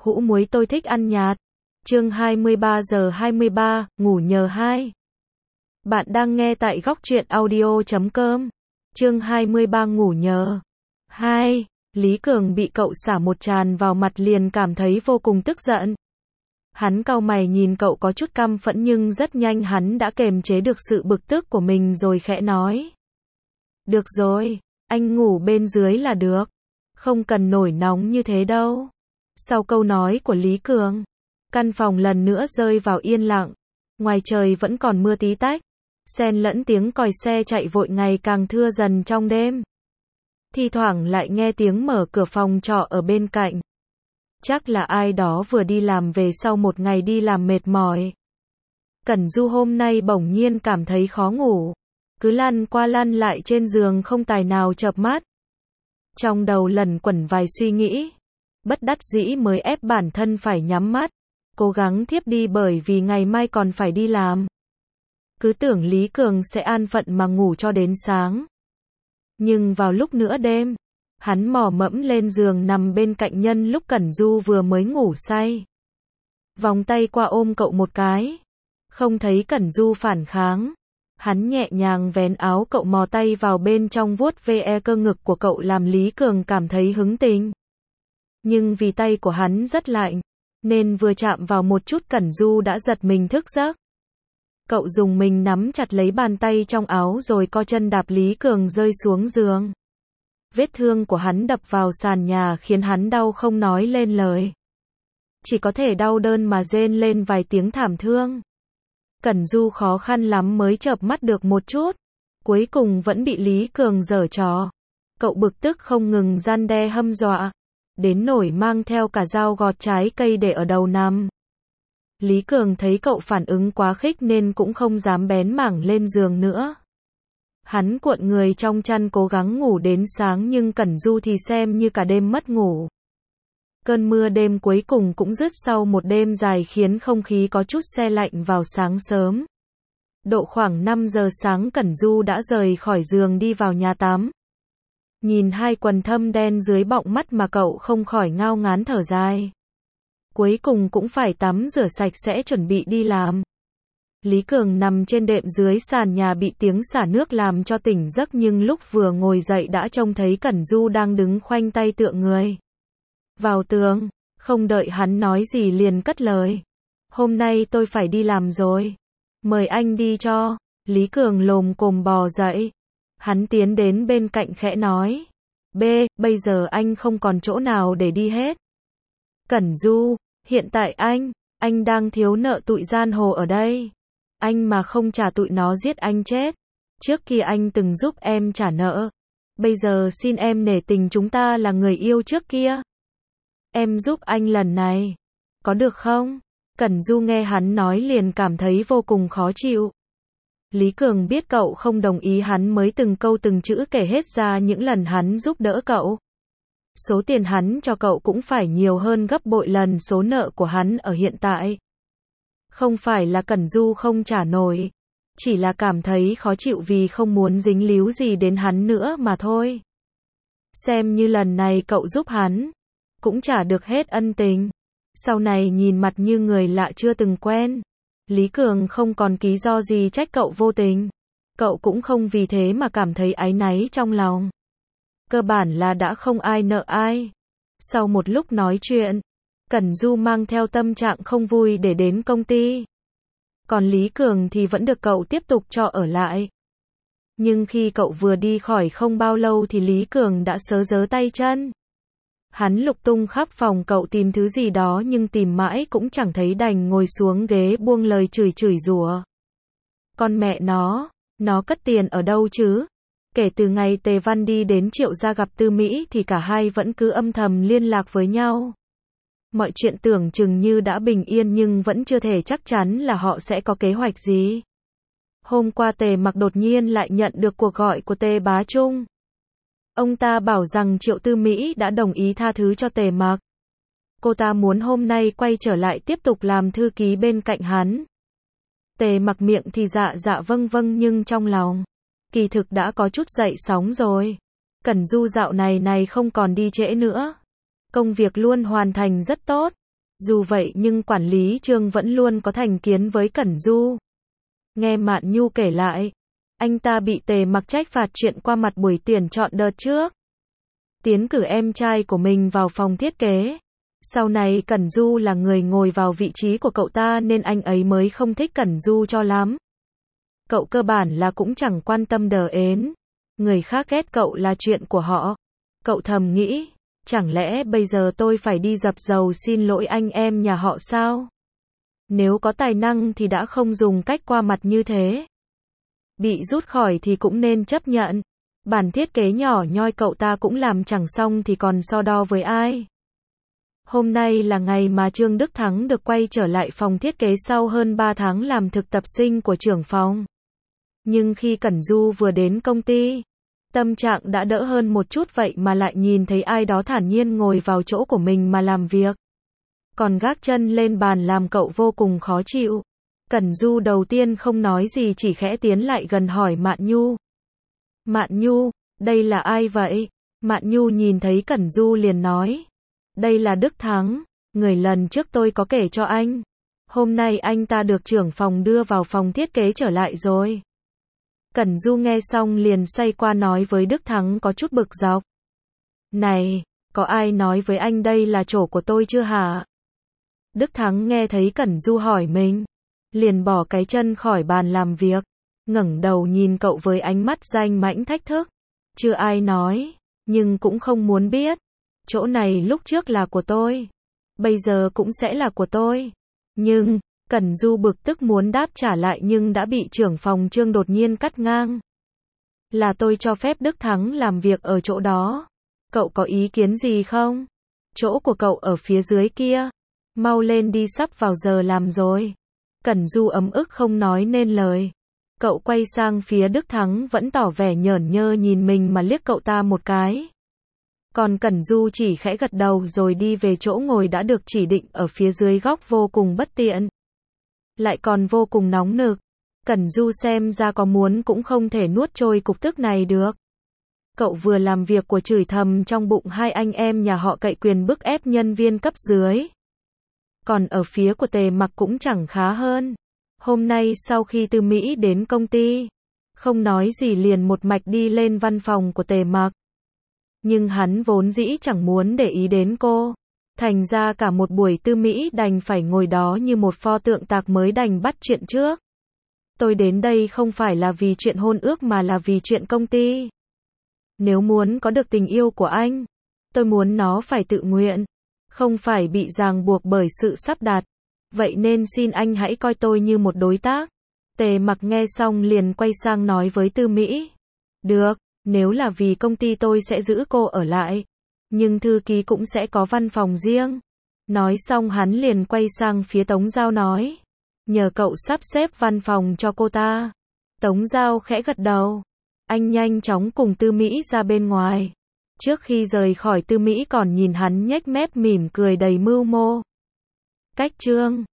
Hũ muối tôi thích ăn nhạt. Chương 23:23, ngủ nhờ 2. Bạn đang nghe tại góc truyện audio.com. Chương 23 ngủ nhờ 2. Lý Cường bị cậu xả một tràn vào mặt liền cảm thấy vô cùng tức giận. Hắn cau mày nhìn cậu có chút căm phẫn nhưng rất nhanh hắn đã kềm chế được sự bực tức của mình rồi khẽ nói. Được rồi, anh ngủ bên dưới là được. Không cần nổi nóng như thế đâu. Sau câu nói của Lý Cường, căn phòng lần nữa rơi vào yên lặng. Ngoài trời vẫn còn mưa tí tách, xen lẫn tiếng còi xe chạy vội ngày càng thưa dần trong đêm. Thi thoảng lại nghe tiếng mở cửa phòng trọ ở bên cạnh. Chắc là ai đó vừa đi làm về sau một ngày đi làm mệt mỏi. Cẩn Du hôm nay bỗng nhiên cảm thấy khó ngủ, cứ lăn qua lăn lại trên giường không tài nào chợp mắt. Trong đầu lẩn quẩn vài suy nghĩ, bất đắc dĩ mới ép bản thân phải nhắm mắt, cố gắng thiếp đi bởi vì ngày mai còn phải đi làm. Cứ tưởng Lý Cường sẽ an phận mà ngủ cho đến sáng. Nhưng vào lúc nửa đêm, hắn mò mẫm lên giường nằm bên cạnh nhân lúc Cẩn Du vừa mới ngủ say. Vòng tay qua ôm cậu một cái. Không thấy Cẩn Du phản kháng. Hắn nhẹ nhàng vén áo cậu mò tay vào bên trong vuốt ve cơ ngực của cậu làm Lý Cường cảm thấy hứng tình. Nhưng vì tay của hắn rất lạnh, nên vừa chạm vào một chút Cẩn Du đã giật mình thức giấc. Cậu dùng mình nắm chặt lấy bàn tay trong áo rồi co chân đạp Lý Cường rơi xuống giường. Vết thương của hắn đập vào sàn nhà khiến hắn đau không nói lên lời. Chỉ có thể đau đớn mà rên lên vài tiếng thảm thương. Cẩn Du khó khăn lắm mới chợp mắt được một chút. Cuối cùng vẫn bị Lý Cường giở trò. Cậu bực tức không ngừng gian đe hăm dọa. Đến nỗi mang theo cả dao gọt trái cây để ở đầu nằm. Lý Cường thấy cậu phản ứng quá khích nên cũng không dám bén mảng lên giường nữa. Hắn cuộn người trong chăn cố gắng ngủ đến sáng nhưng Cẩn Du thì xem như cả đêm mất ngủ. Cơn mưa đêm cuối cùng cũng dứt sau một đêm dài khiến không khí có chút se lạnh vào sáng sớm. Độ khoảng 5 giờ sáng Cẩn Du đã rời khỏi giường đi vào nhà tắm. Nhìn hai quần thâm đen dưới bọng mắt mà cậu không khỏi ngao ngán thở dài. Cuối cùng cũng phải tắm rửa sạch sẽ chuẩn bị đi làm. Lý Cường nằm trên đệm dưới sàn nhà bị tiếng xả nước làm cho tỉnh giấc nhưng lúc vừa ngồi dậy đã trông thấy Cẩn Du đang đứng khoanh tay tựa người vào tường, không đợi hắn nói gì liền cất lời. Hôm nay tôi phải đi làm rồi. Mời anh đi cho. Lý Cường lồm cồm bò dậy. Hắn tiến đến bên cạnh khẽ nói. Bây giờ anh không còn chỗ nào để đi hết. Cẩn Du, hiện tại anh đang thiếu nợ tụi gian hồ ở đây. Anh mà không trả tụi nó giết anh chết. Trước kia anh từng giúp em trả nợ. Bây giờ xin em nể tình chúng ta là người yêu trước kia. Em giúp anh lần này. Có được không? Cẩn Du nghe hắn nói liền cảm thấy vô cùng khó chịu. Lý Cường biết cậu không đồng ý hắn mới từng câu từng chữ kể hết ra những lần hắn giúp đỡ cậu. Số tiền hắn cho cậu cũng phải nhiều hơn gấp bội lần số nợ của hắn ở hiện tại. Không phải là Cẩn Du không trả nổi, chỉ là cảm thấy khó chịu vì không muốn dính líu gì đến hắn nữa mà thôi. Xem như lần này cậu giúp hắn, cũng trả được hết ân tình. Sau này nhìn mặt như người lạ chưa từng quen, Lý Cường không còn lý do gì trách cậu vô tình. Cậu cũng không vì thế mà cảm thấy áy náy trong lòng. Cơ bản là đã không ai nợ ai. Sau một lúc nói chuyện, Cẩn Du mang theo tâm trạng không vui để đến công ty. Còn Lý Cường thì vẫn được cậu tiếp tục cho ở lại. Nhưng khi cậu vừa đi khỏi không bao lâu thì Lý Cường đã sớ rớ tay chân. Hắn lục tung khắp phòng cậu tìm thứ gì đó nhưng tìm mãi cũng chẳng thấy đành ngồi xuống ghế buông lời chửi rủa. Con mẹ nó cất tiền ở đâu chứ? Kể từ ngày Tề Văn đi đến Triệu gia gặp Tư Mỹ thì cả hai vẫn cứ âm thầm liên lạc với nhau. Mọi chuyện tưởng chừng như đã bình yên nhưng vẫn chưa thể chắc chắn là họ sẽ có kế hoạch gì. Hôm qua Tề Mặc đột nhiên lại nhận được cuộc gọi của Tề Bá Trung. Ông ta bảo rằng Triệu Tư Mỹ đã đồng ý tha thứ cho Tề Mặc. Cô ta muốn hôm nay quay trở lại tiếp tục làm thư ký bên cạnh hắn. Tề Mặc miệng thì dạ vâng nhưng trong lòng kỳ thực đã có chút dậy sóng rồi. Cẩn Du dạo này không còn đi trễ nữa. Công việc luôn hoàn thành rất tốt. Dù vậy nhưng quản lý Trương vẫn luôn có thành kiến với Cẩn Du. Nghe Mạn Nhu kể lại, anh ta bị Tề Mặc trách phạt chuyện qua mặt buổi tuyển chọn đợt trước. Tiến cử em trai của mình vào phòng thiết kế. Sau này Cẩn Du là người ngồi vào vị trí của cậu ta nên anh ấy mới không thích Cẩn Du cho lắm. Cậu cơ bản là cũng chẳng quan tâm đờ ến. Người khác ghét cậu là chuyện của họ. Cậu thầm nghĩ, chẳng lẽ bây giờ tôi phải đi dập dầu xin lỗi anh em nhà họ sao? Nếu có tài năng thì đã không dùng cách qua mặt như thế. Bị rút khỏi thì cũng nên chấp nhận. Bản thiết kế nhỏ nhoi cậu ta cũng làm chẳng xong thì còn so đo với ai. Hôm nay là ngày mà Trương Đức Thắng được quay trở lại phòng thiết kế sau hơn 3 tháng làm thực tập sinh của trưởng phòng. Nhưng khi Cẩn Du vừa đến công ty, tâm trạng đã đỡ hơn một chút vậy mà lại nhìn thấy ai đó thản nhiên ngồi vào chỗ của mình mà làm việc. Còn gác chân lên bàn làm cậu vô cùng khó chịu. Cẩn Du đầu tiên không nói gì chỉ khẽ tiến lại gần hỏi Mạn Nhu. Mạn Nhu, đây là ai vậy? Mạn Nhu nhìn thấy Cẩn Du liền nói. Đây là Đức Thắng, người lần trước tôi có kể cho anh. Hôm nay anh ta được trưởng phòng đưa vào phòng thiết kế trở lại rồi. Cẩn Du nghe xong liền xoay qua nói với Đức Thắng có chút bực dọc. Này, có ai nói với anh đây là chỗ của tôi chưa hả? Đức Thắng nghe thấy Cẩn Du hỏi mình, liền bỏ cái chân khỏi bàn làm việc, ngẩng đầu nhìn cậu với ánh mắt danh mãnh thách thức. Chưa ai nói, nhưng cũng không muốn biết. Chỗ này lúc trước là của tôi, bây giờ cũng sẽ là của tôi. Nhưng, Cẩn Du bực tức muốn đáp trả lại nhưng đã bị trưởng phòng Trương đột nhiên cắt ngang. Là tôi cho phép Đức Thắng làm việc ở chỗ đó. Cậu có ý kiến gì không? Chỗ của cậu ở phía dưới kia. Mau lên đi sắp vào giờ làm rồi. Cẩn Du ấm ức không nói nên lời. Cậu quay sang phía Đức Thắng vẫn tỏ vẻ nhởn nhơ nhìn mình mà liếc cậu ta một cái. Còn Cẩn Du chỉ khẽ gật đầu rồi đi về chỗ ngồi đã được chỉ định ở phía dưới góc vô cùng bất tiện. Lại còn vô cùng nóng nực. Cẩn Du xem ra có muốn cũng không thể nuốt trôi cục tức này được. Cậu vừa làm việc của chửi thầm trong bụng hai anh em nhà họ cậy quyền bức ép nhân viên cấp dưới. Còn ở phía của Tề Mặc cũng chẳng khá hơn. Hôm nay sau khi Tư Mỹ đến công ty, không nói gì liền một mạch đi lên văn phòng của Tề Mặc. Nhưng hắn vốn dĩ chẳng muốn để ý đến cô. Thành ra cả một buổi Tư Mỹ đành phải ngồi đó như một pho tượng tạc mới đành bắt chuyện trước. Tôi đến đây không phải là vì chuyện hôn ước mà là vì chuyện công ty. Nếu muốn có được tình yêu của anh, tôi muốn nó phải tự nguyện, không phải bị ràng buộc bởi sự sắp đặt. Vậy nên xin anh hãy coi tôi như một đối tác. Tề Mặc nghe xong liền quay sang nói với Tư Mỹ. Được, nếu là vì công ty tôi sẽ giữ cô ở lại. Nhưng thư ký cũng sẽ có văn phòng riêng. Nói xong hắn liền quay sang phía Tống Giao nói. Nhờ cậu sắp xếp văn phòng cho cô ta. Tống Giao khẽ gật đầu. Anh nhanh chóng cùng Tư Mỹ ra bên ngoài. Trước khi rời khỏi Tư Mỹ còn nhìn hắn nhếch mép mỉm cười đầy mưu mô. Cách chương